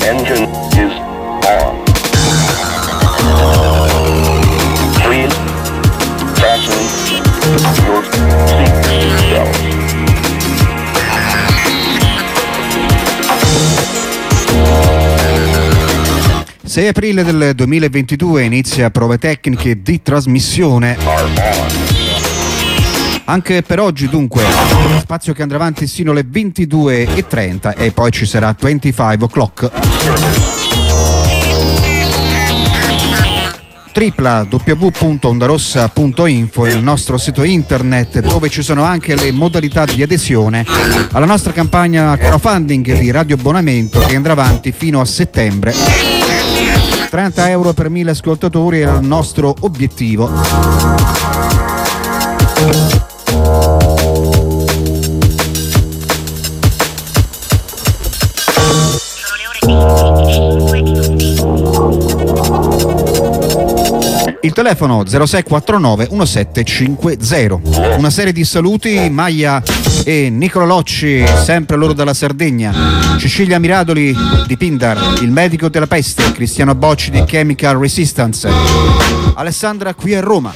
Engine is on. Please fasten your seatbelts. 6 aprile del 2022 inizia prove tecniche di trasmissione. Anche per oggi dunque spazio che andrà avanti sino alle 22:30 e poi ci sarà 25 o'clock. www.ondarossa.info è il nostro sito internet dove ci sono anche le modalità di adesione alla nostra campagna crowdfunding di Radio Abbonamento che andrà avanti fino a settembre. 30 euro per 1000 ascoltatori è il nostro obiettivo. Il telefono 0649 1750. Una serie di saluti, Maia e Nicola Locci, sempre loro dalla Sardegna, Cecilia Miradoli di Pindar, il medico della peste, Cristiano Bocci di Chemical Resistance, Alessandra qui a Roma.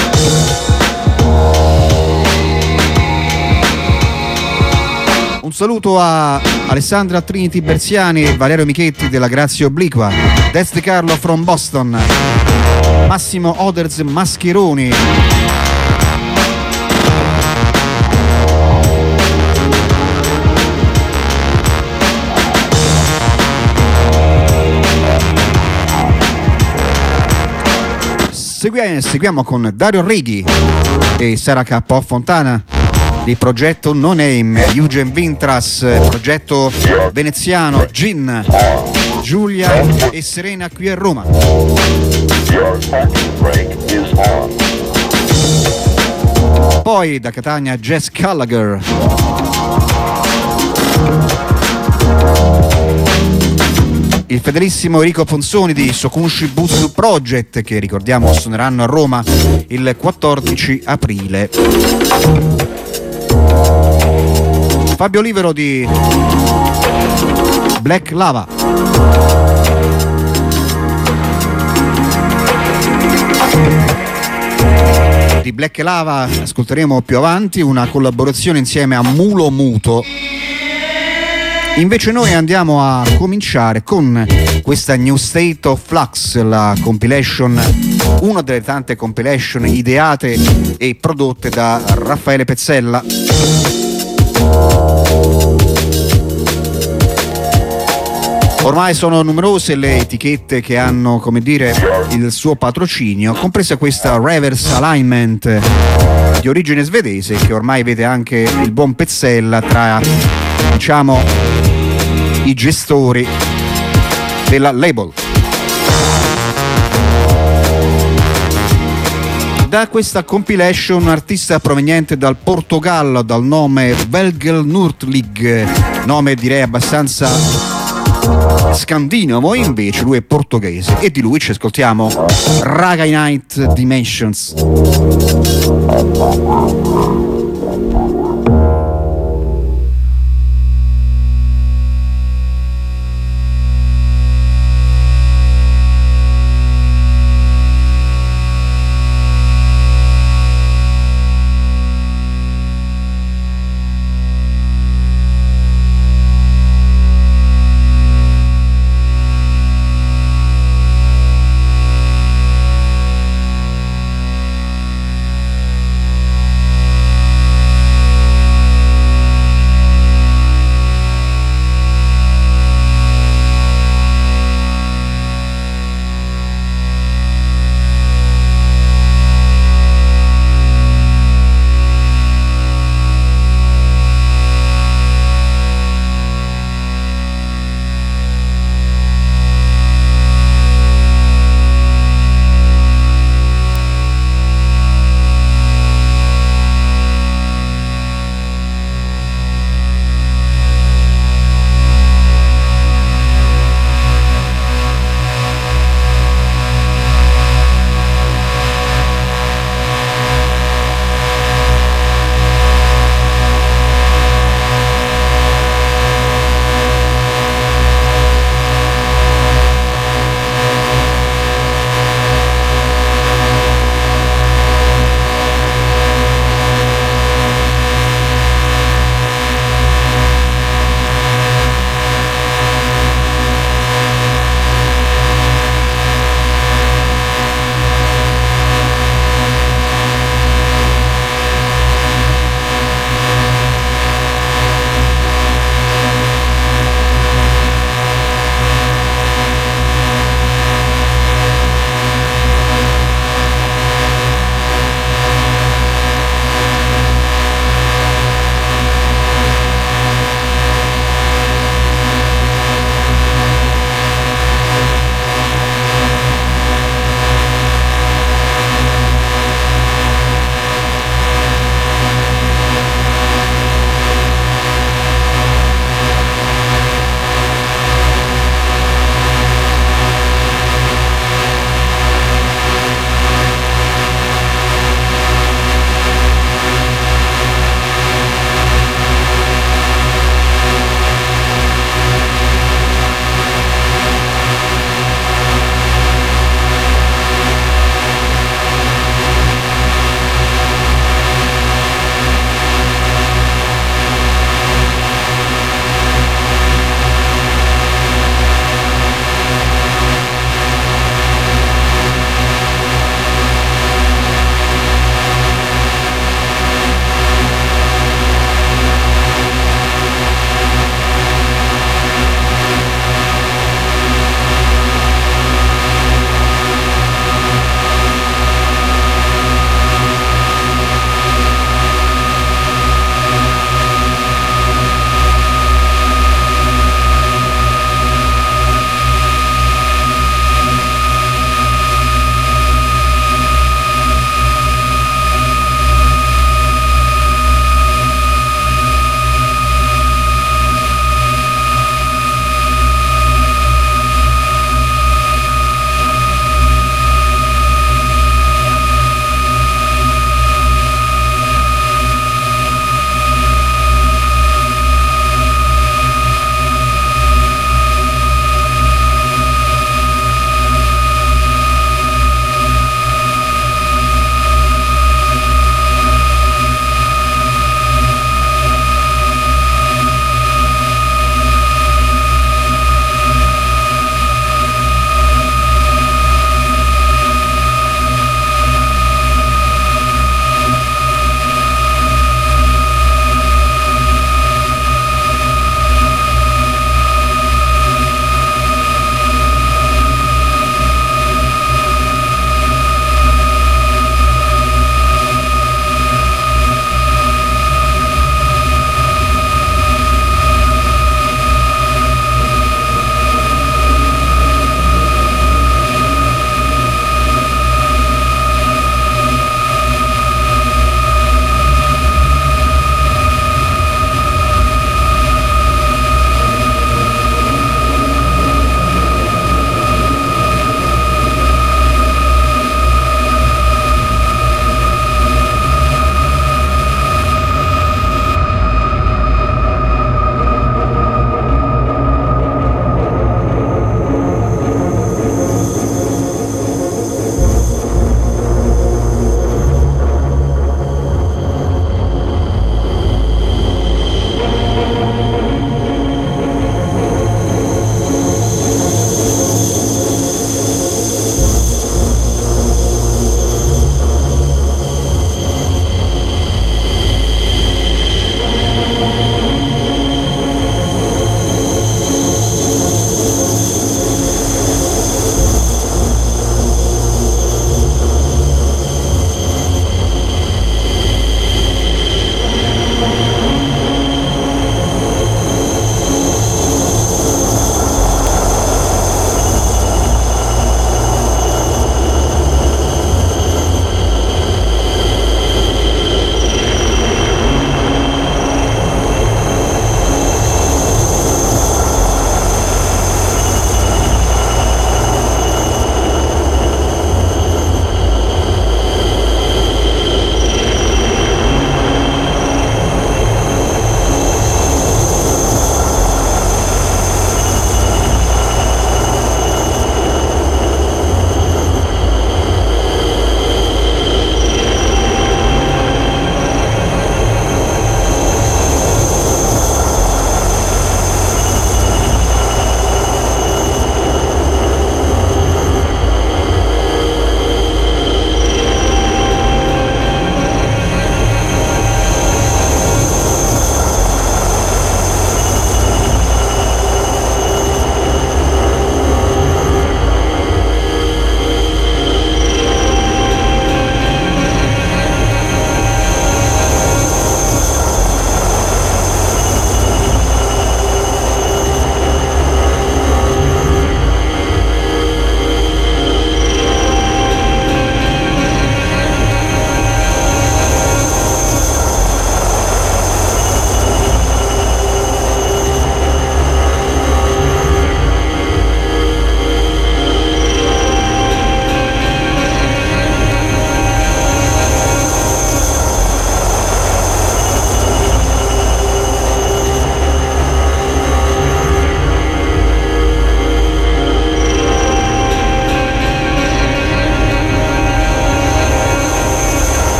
Un saluto a Alessandra Trinity Berziani e Valerio Michetti della Grazia Obliqua, Dez De Carlo from Boston, Massimo Oders Mascheroni, seguiamo con Dario Righi e Sara K. Fontana di progetto No Name, Eugen Vintras, progetto veneziano, Gin, Giulia e Serena qui a Roma. Poi da Catania Jess Gallagher. Il fedelissimo Enrico Ponzoni di Sokunshi Butsu Project, che ricordiamo suoneranno a Roma il 14 aprile. Fabio Olivero di Black Lava. Di Black Lava ascolteremo più avanti una collaborazione insieme a Mulo Muto. Invece noi andiamo a cominciare con questa New State of Flux, la compilation, una delle tante compilation ideate e prodotte da Raffaele Pezzella. Ormai sono numerose le etichette che hanno, come dire, il suo patrocinio, compresa questa Reverse Alignment di origine svedese, che ormai vede anche il buon Pezzella tra, diciamo, i gestori della label. Da questa compilation un artista proveniente dal Portogallo dal nome Velgel Nurtlig, nome direi abbastanza scandinavo, invece lui è portoghese e di lui ci ascoltiamo Raga Night Dimensions.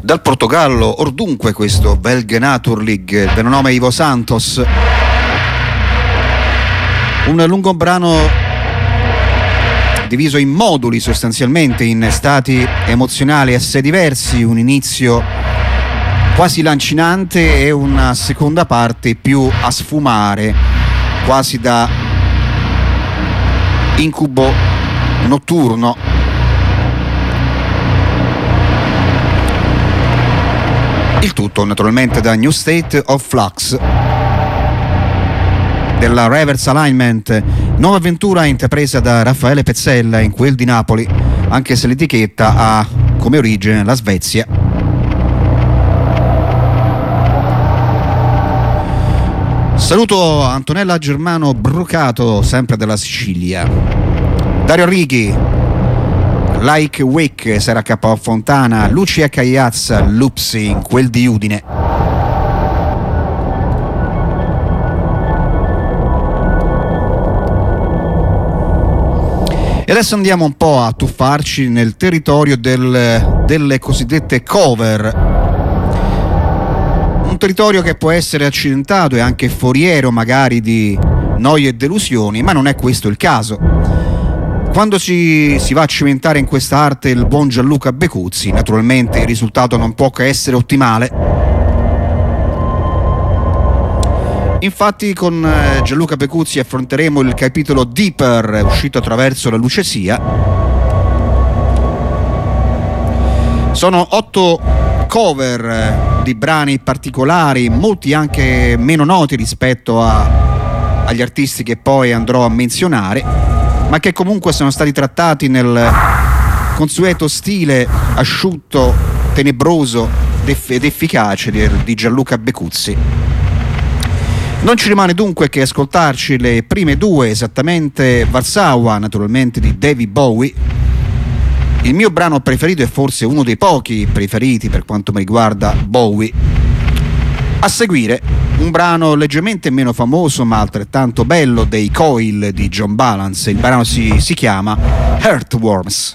Dal Portogallo, or dunque questo Belga Naturlig, il vero nome Ivo Santos. Un lungo brano diviso in moduli, sostanzialmente in stati emozionali assai diversi, un inizio quasi lancinante e una seconda parte più a sfumare, quasi da incubo notturno. Il tutto naturalmente da New State of Flux della Reverse Alignment, nuova avventura intrapresa da Raffaele Pezzella in quel di Napoli, anche se l'etichetta ha come origine la Svezia. Saluto Antonella Germano Brucato, sempre della Sicilia. Dario Righi, Like Wick, Sera K. Fontana, Lucia Cagliazza, Lupsi in quel di Udine. E adesso andiamo un po' a tuffarci nel territorio delle cosiddette cover. Un territorio che può essere accidentato e anche foriero magari di noie e delusioni, ma non è questo il caso. Quando si va a cimentare in questa arte il buon Gianluca Becuzzi, naturalmente il risultato non può che essere ottimale. Infatti con Gianluca Becuzzi affronteremo il capitolo Deeper, uscito attraverso la Lucesia. Sono 8 cover di brani particolari, molti anche meno noti rispetto agli artisti che poi andrò a menzionare, ma che comunque sono stati trattati nel consueto stile asciutto, tenebroso ed efficace di Gianluca Becuzzi. Non ci rimane dunque che ascoltarci le prime due, esattamente Warsaw, naturalmente di David Bowie. Il mio brano preferito è forse uno dei pochi preferiti per quanto mi riguarda Bowie. A seguire un brano leggermente meno famoso ma altrettanto bello dei Coil di John Balance. Il brano si chiama Heartworms.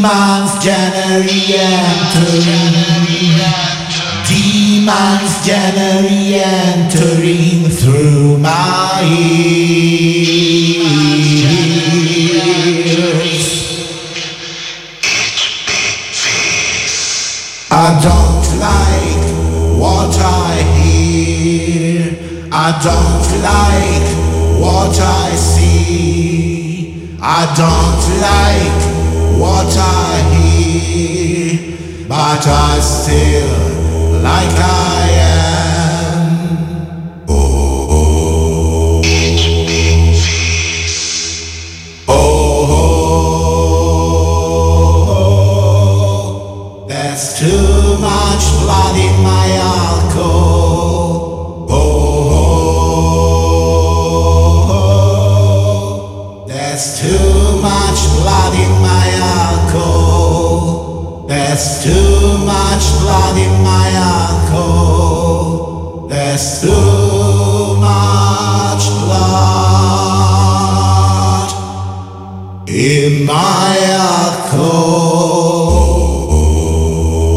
Demons generally entering through my ears. I don't like what I hear. I don't like what I see. I don't like what I hear, but I still like I am. Oh, oh, oh, oh, that's too much blood in my alcohol. Oh, that's too much blood in my alcohol. There's too much blood in my alcohol. There's too much blood in my alcohol.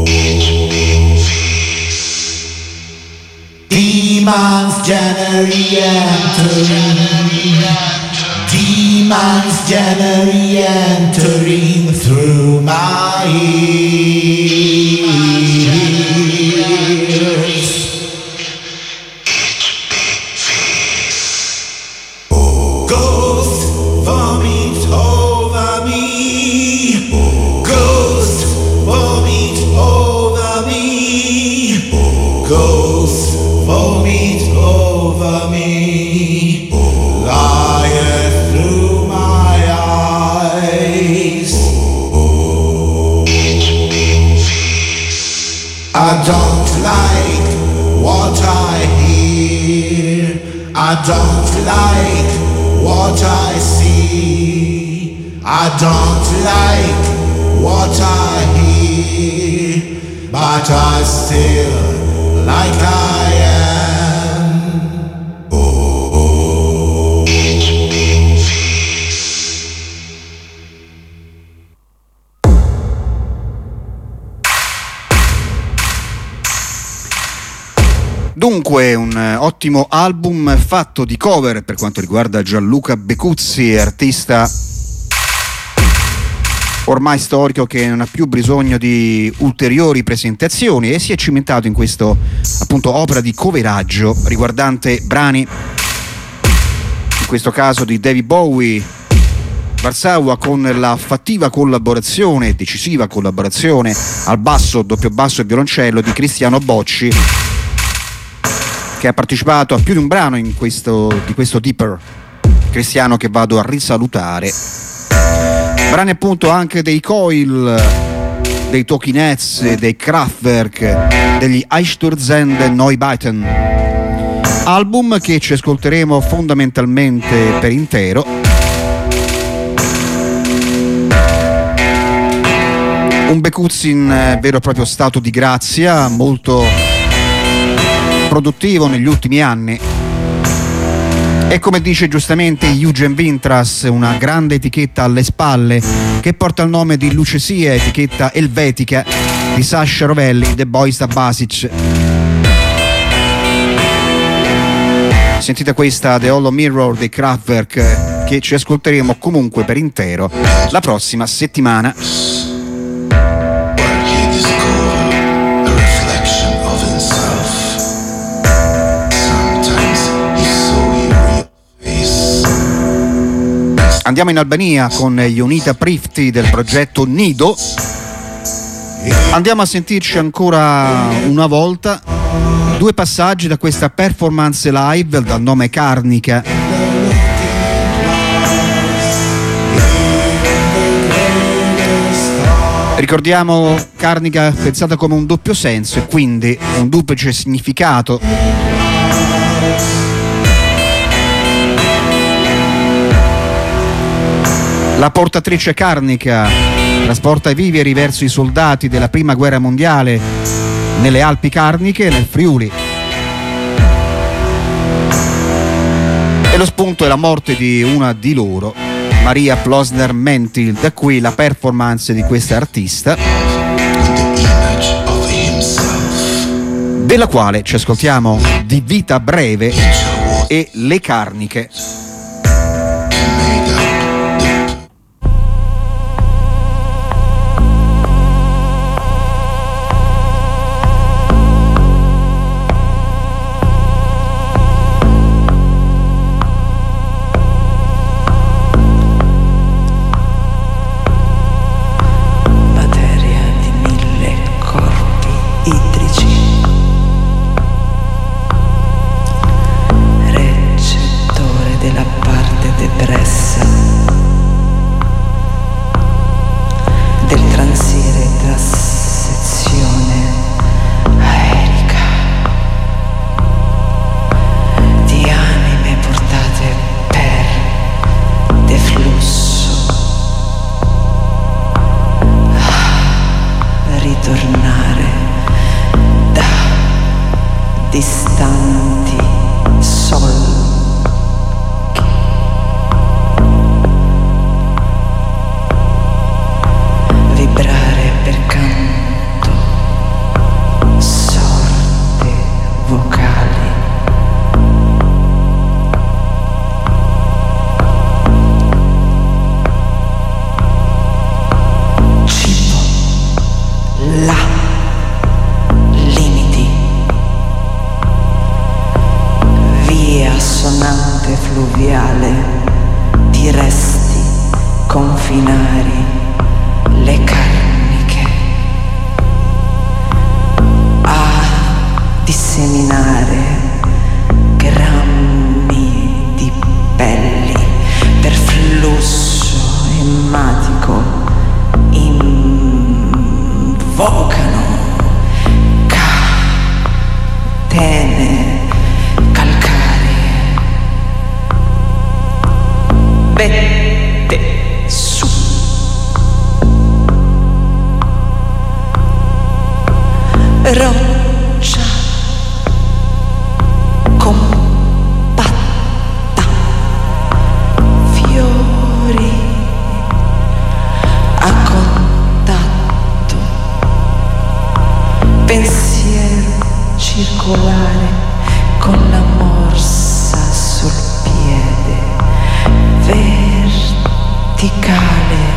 Demons generally entering through my ears. Oh, ghost vomit over me. Oh, ghost vomit over me. Oh, ghost vomit over me. Liar through my eyes. I don't like what I hear. I don't like what I see. I don't like what I hear, but I still like I am. Oh, oh. Dunque un ottimo album fatto di cover per quanto riguarda Gianluca Becuzzi, artista ormai storico che non ha più bisogno di ulteriori presentazioni e si è cimentato in questo appunto opera di coveraggio riguardante brani, in questo caso di David Bowie, Warsaw, con la fattiva collaborazione, decisiva collaborazione al basso, doppio basso e violoncello di Cristiano Bocci, che ha partecipato a più di un brano di questo Deeper, Cristiano che vado a risalutare. Brani appunto anche dei Coil, dei Talking Heads, dei Kraftwerk, degli Einstürzende Neubauten. Album che ci ascolteremo fondamentalmente per intero. Un Becuzzi in vero e proprio stato di grazia, molto produttivo negli ultimi anni. E come dice giustamente Eugen Vintras, una grande etichetta alle spalle che porta il nome di Lucesia, etichetta elvetica di Sasha Rovelli, The Boys da Basic. Sentite questa The Hollow Mirror dei Kraftwerk, che ci ascolteremo comunque per intero la prossima settimana. Andiamo in Albania con gli Unita Prifti del progetto Nido. Andiamo a sentirci ancora una volta due passaggi da questa performance live dal nome Carnica. Ricordiamo Carnica pensata come un doppio senso e quindi un duplice significato. La portatrice carnica trasporta i viveri verso i soldati della prima guerra mondiale nelle Alpi Carniche, nel Friuli. E lo spunto è la morte di una di loro. Maria Plosner-Mentil, da qui la performance di questa artista, della quale ci ascoltiamo Di vita breve e Le Carniche. Roccia compatta, fiori a contatto, pensiero circolare con la morsa sul piede, verticale.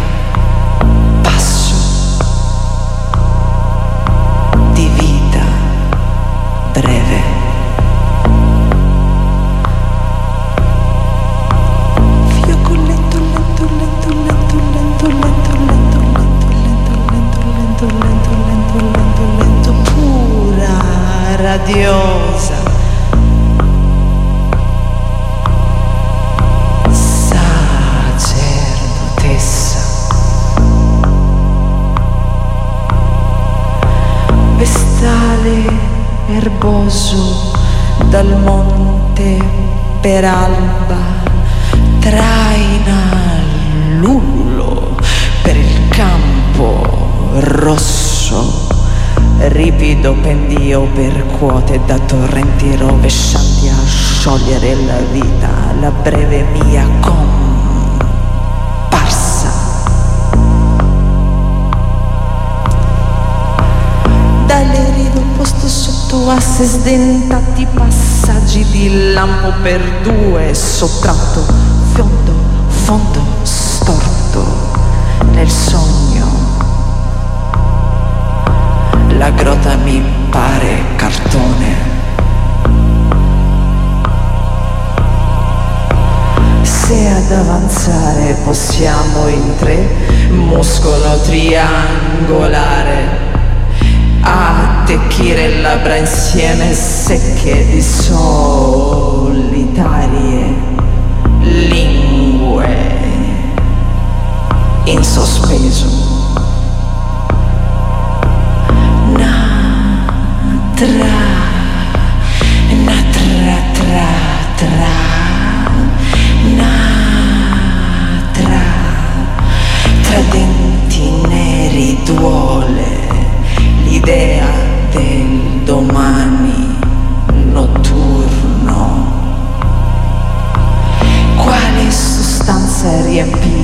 Breve. Fioco lento, lento, lento, lento, lento, lento, lento, lento, lento, lento, lento, lento, lento, lento, pura, radiosa. Sacerdotessa. Vestale erboso dal monte per alba, traina l'ullo per il campo rosso, ripido pendio per quote da torrenti rovescianti a sciogliere la vita, la breve mia comparsa. Dalle rido posto sotto asse sdentati, passaggi di lampo per due, sottratto, fondo, fondo, storto nel sogno. La grotta mi pare cartone. Se ad avanzare possiamo in tre, muscolo triangolare, attecchire labbra insieme secche di solitarie lingue in sospeso. Natra, natra, tra, tra, natra, tra denti neri duole l'idea del domani notturno. Quale sostanza riempire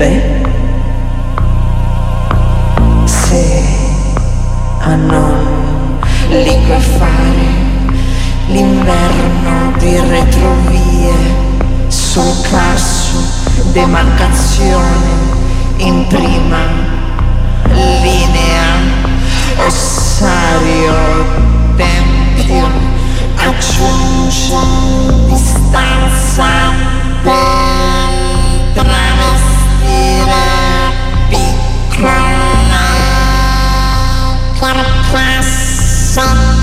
beh, se a non liquefare l'inverno di retrovie sul carso demarcazione in prima linea, ossario tempio aggiunge distanza per travestire piccola carcassa.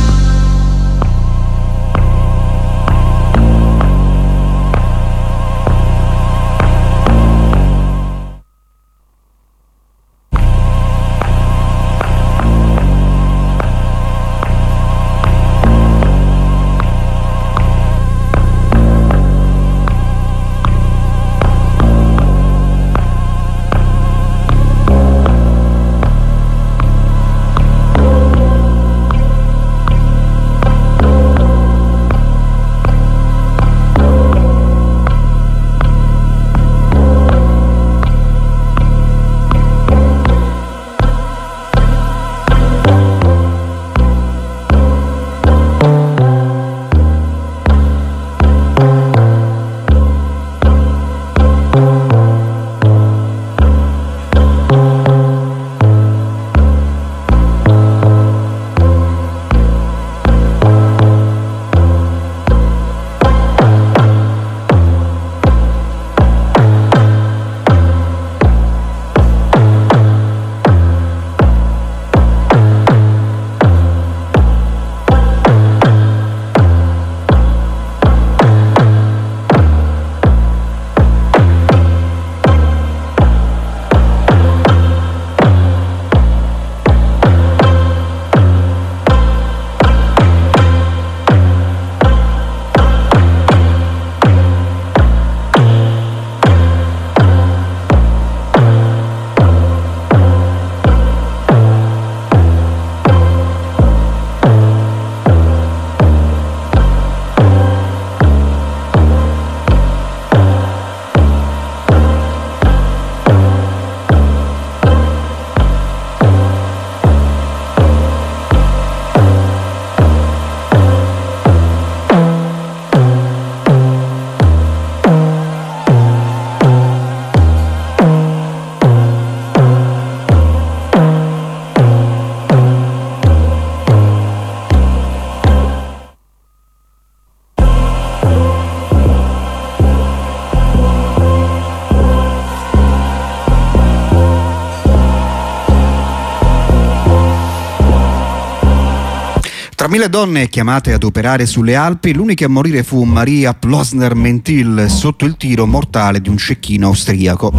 Tra mille donne chiamate ad operare sulle Alpi, l'unica a morire fu Maria Plosner-Mentil sotto il tiro mortale di un cecchino austriaco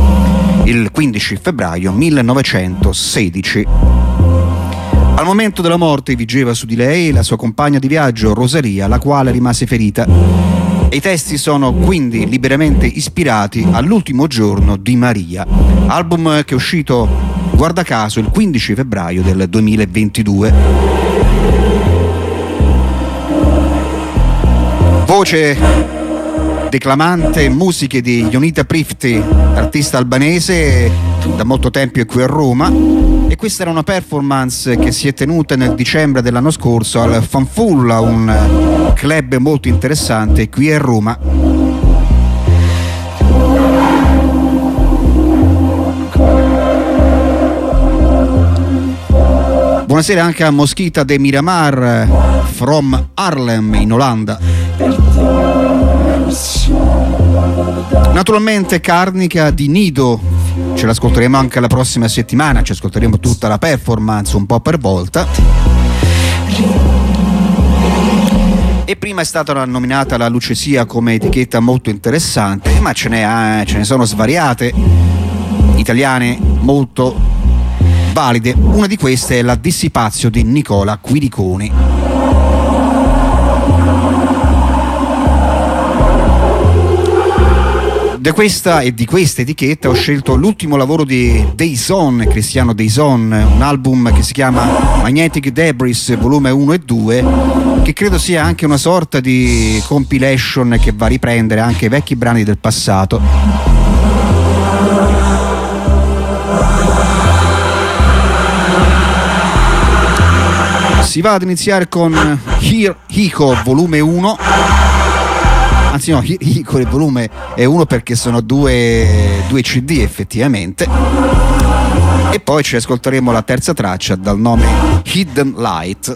il 15 febbraio 1916. Al momento della morte vigeva su di lei la sua compagna di viaggio Rosalia, la quale rimase ferita. E i testi sono quindi liberamente ispirati all'ultimo giorno di Maria, album che è uscito, guarda caso, il 15 febbraio del 2022. Voce declamante, musiche di Jonita Prifti, artista albanese, da molto tempo è qui a Roma, e questa era una performance che si è tenuta nel dicembre dell'anno scorso al Fanfulla, un club molto interessante qui a Roma. Buonasera anche a Mosquita de Miramar from Haarlem in Olanda. Naturalmente Carnica di Nido, ce l'ascolteremo anche la prossima settimana, ci ascolteremo tutta la performance un po' per volta. E prima è stata nominata la Lucesia come etichetta molto interessante, ma ce ne sono svariate italiane molto valide. Una di queste è la Dissipazio di Nicola Quiriconi. Da questa e di questa etichetta ho scelto l'ultimo lavoro di Dayson, Cristiano Dayson, un album che si chiama Magnetic Debris volume 1 e 2, che credo sia anche una sorta di compilation che va a riprendere anche vecchi brani del passato. Si va ad iniziare con Hiko volume 1. Anzi no, Hiko il volume è 1 perché sono due CD effettivamente. E poi ci ascolteremo la terza traccia dal nome Hidden Light.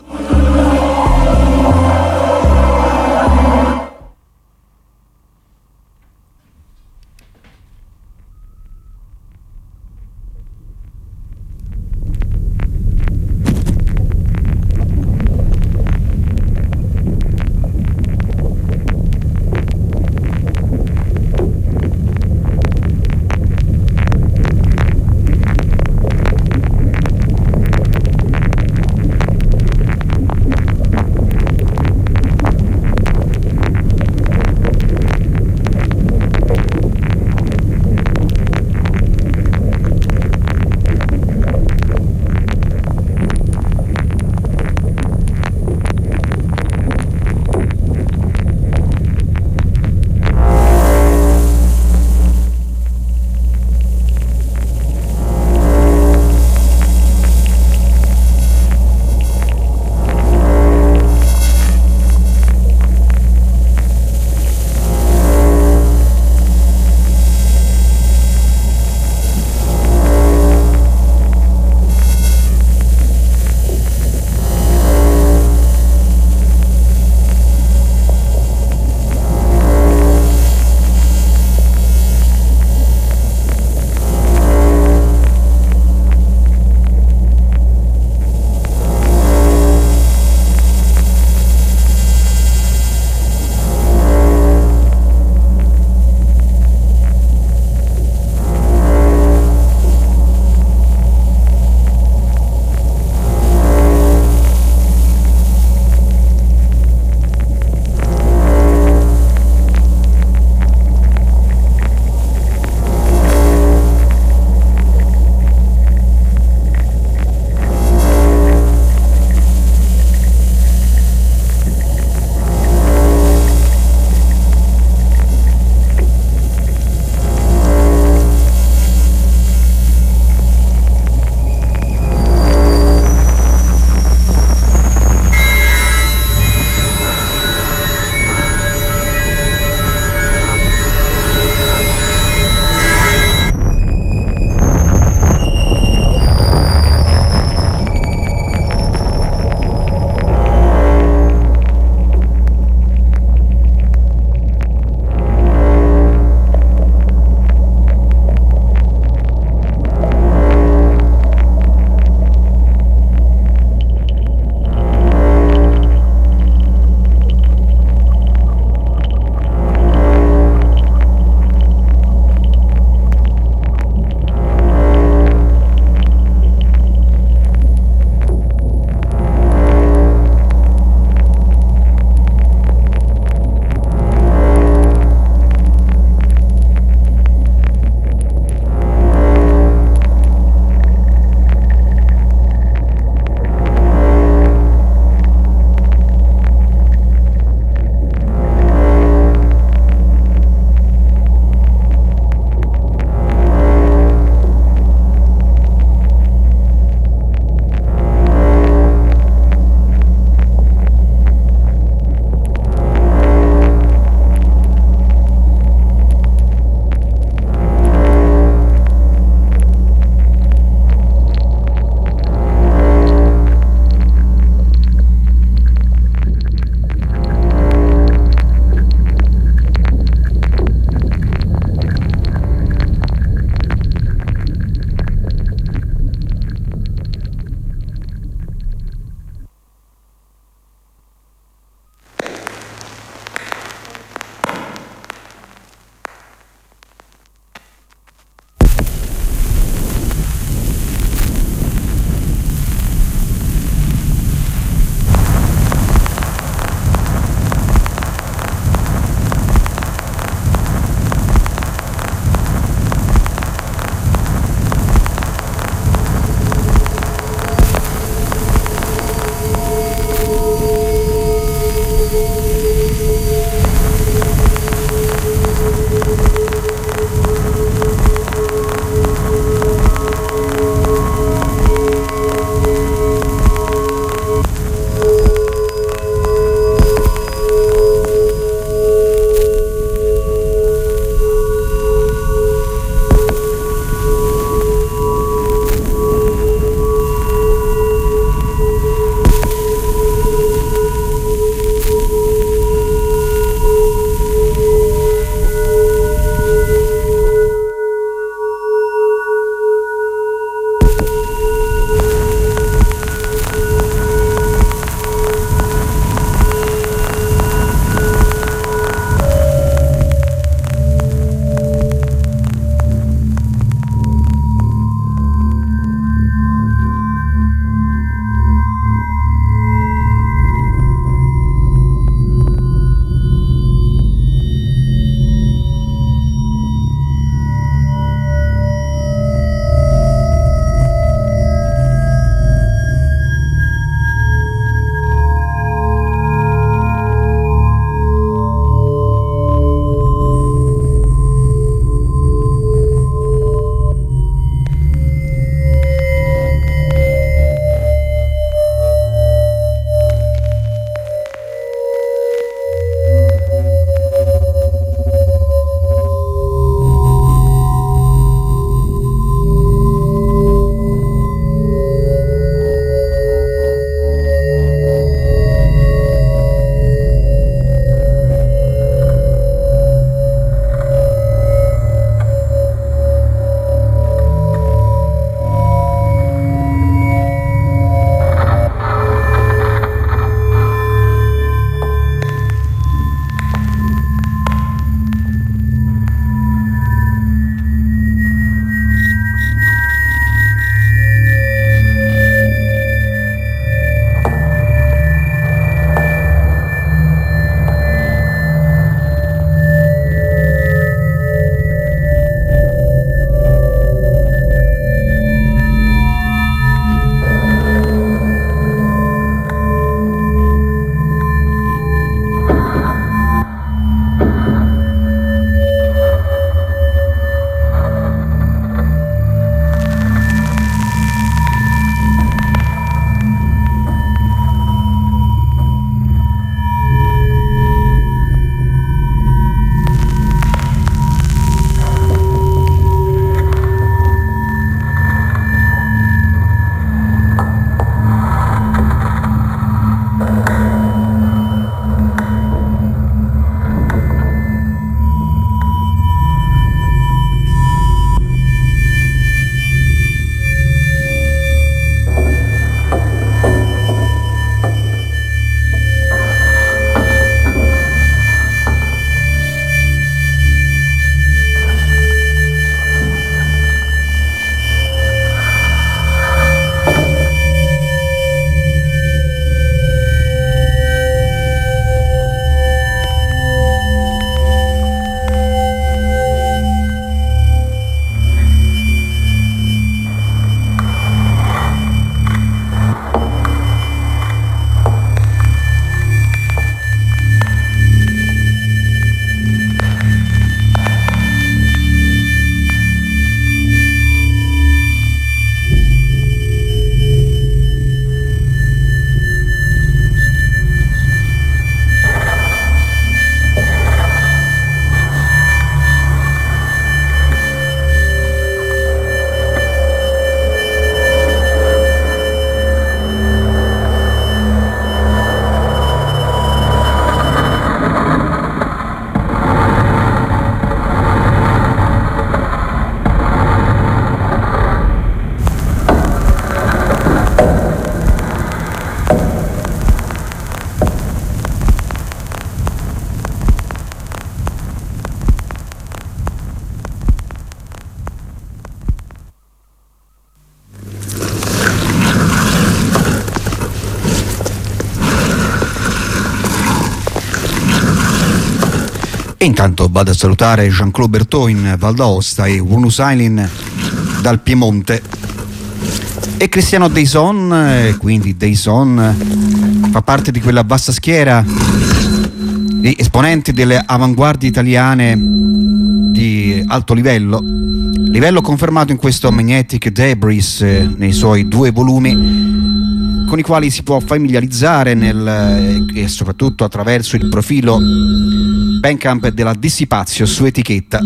Intanto vado a salutare Jean-Claude Bertot in Val d'Aosta e Wunus Ailin dal Piemonte. E Cristiano Deison, quindi Deison fa parte di quella vasta schiera di esponenti delle avanguardie italiane di alto livello confermato in questo Magnetic Debris nei suoi 2 volumi, con i quali si può familiarizzare e soprattutto attraverso il profilo Bandcamp della Dissipazio su etichetta.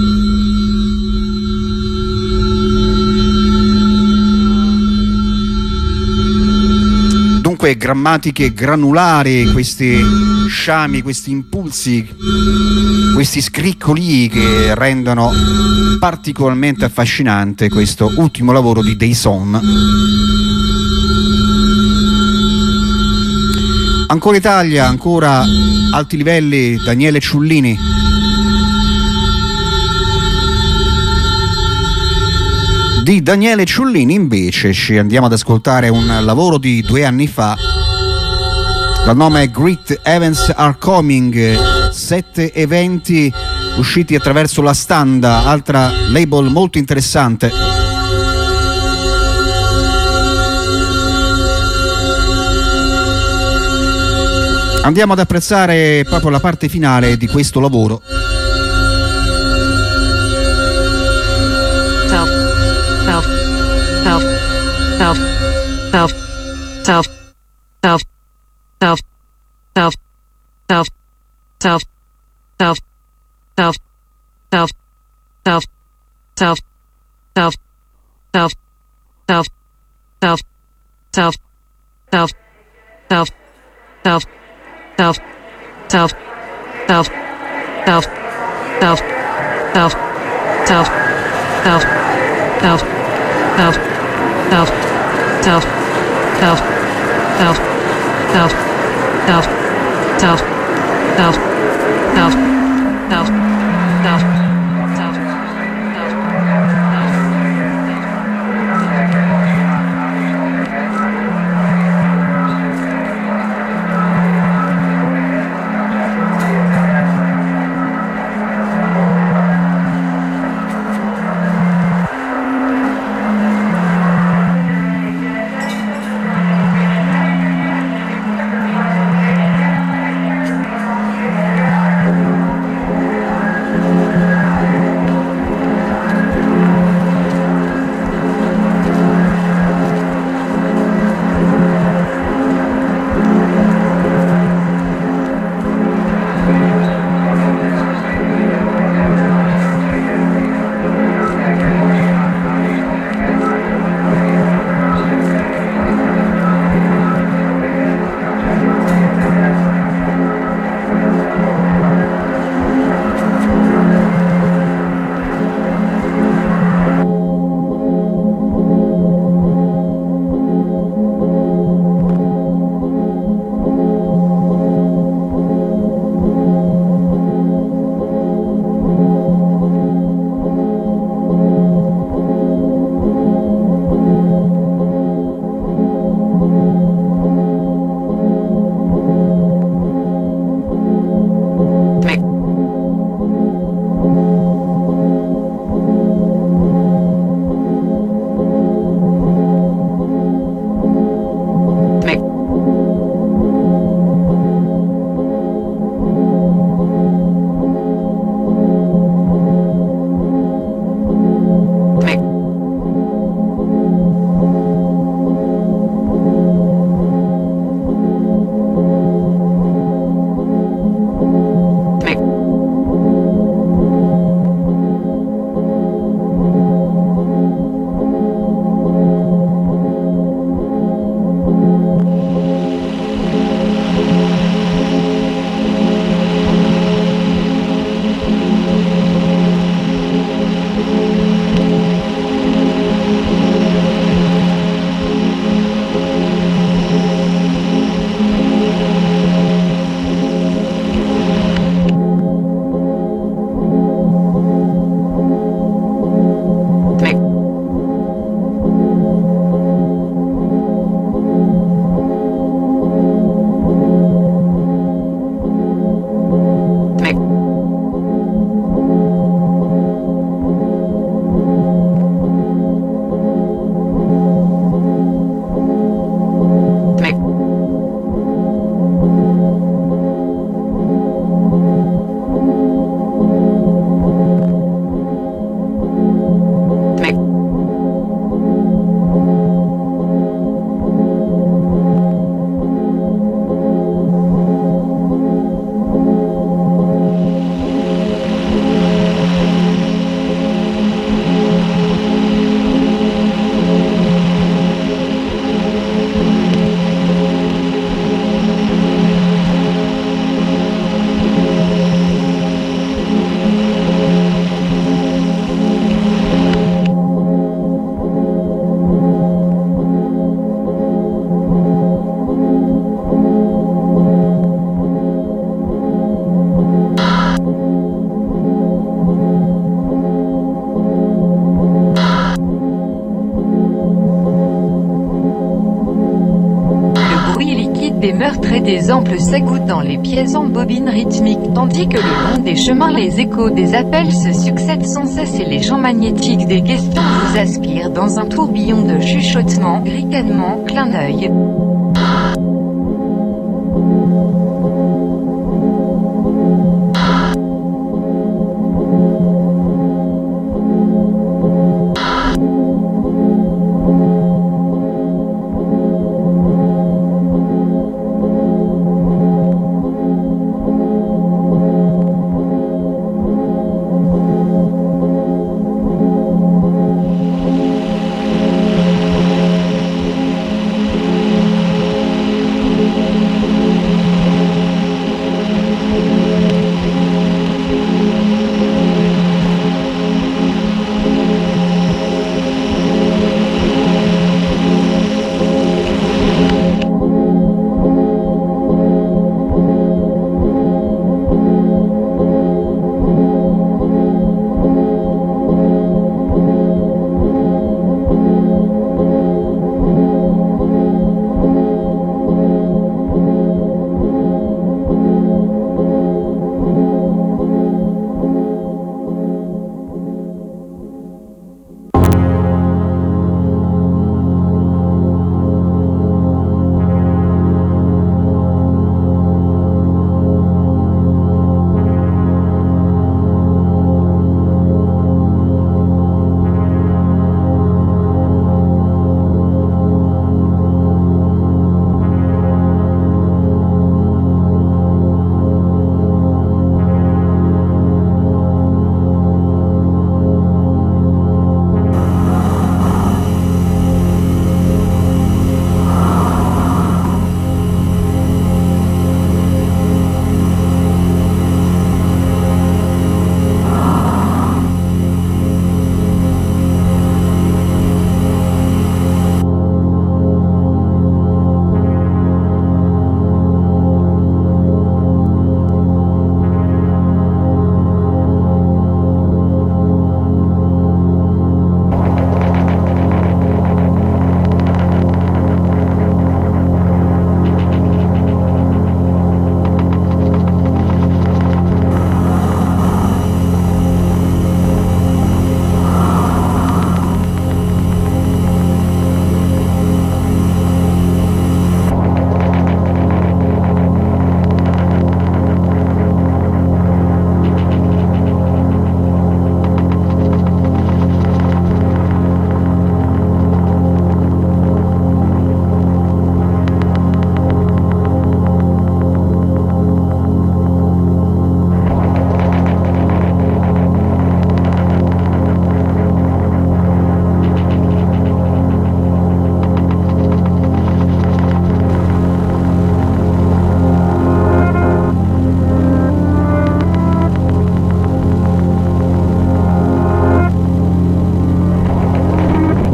Dunque grammatiche granulari, questi sciami, questi impulsi, questi scricoli che rendono particolarmente affascinante questo ultimo lavoro di Deison. Ancora Italia, ancora alti livelli, Daniele Ciullini. Di Daniele Ciullini invece ci andiamo ad ascoltare un lavoro di 2 anni fa dal nome Great Events Are Coming, 7 eventi usciti attraverso la Standa, altra label molto interessante. Andiamo ad apprezzare proprio la parte finale di questo lavoro. des meurtres et des amples s'agoutent dans les pièces en bobines rythmiques, tandis que le long des chemins les échos des appels se succèdent sans cesse et les champs magnétiques des questions vous aspirent dans un tourbillon de chuchotements, ricanements, clins d'œil.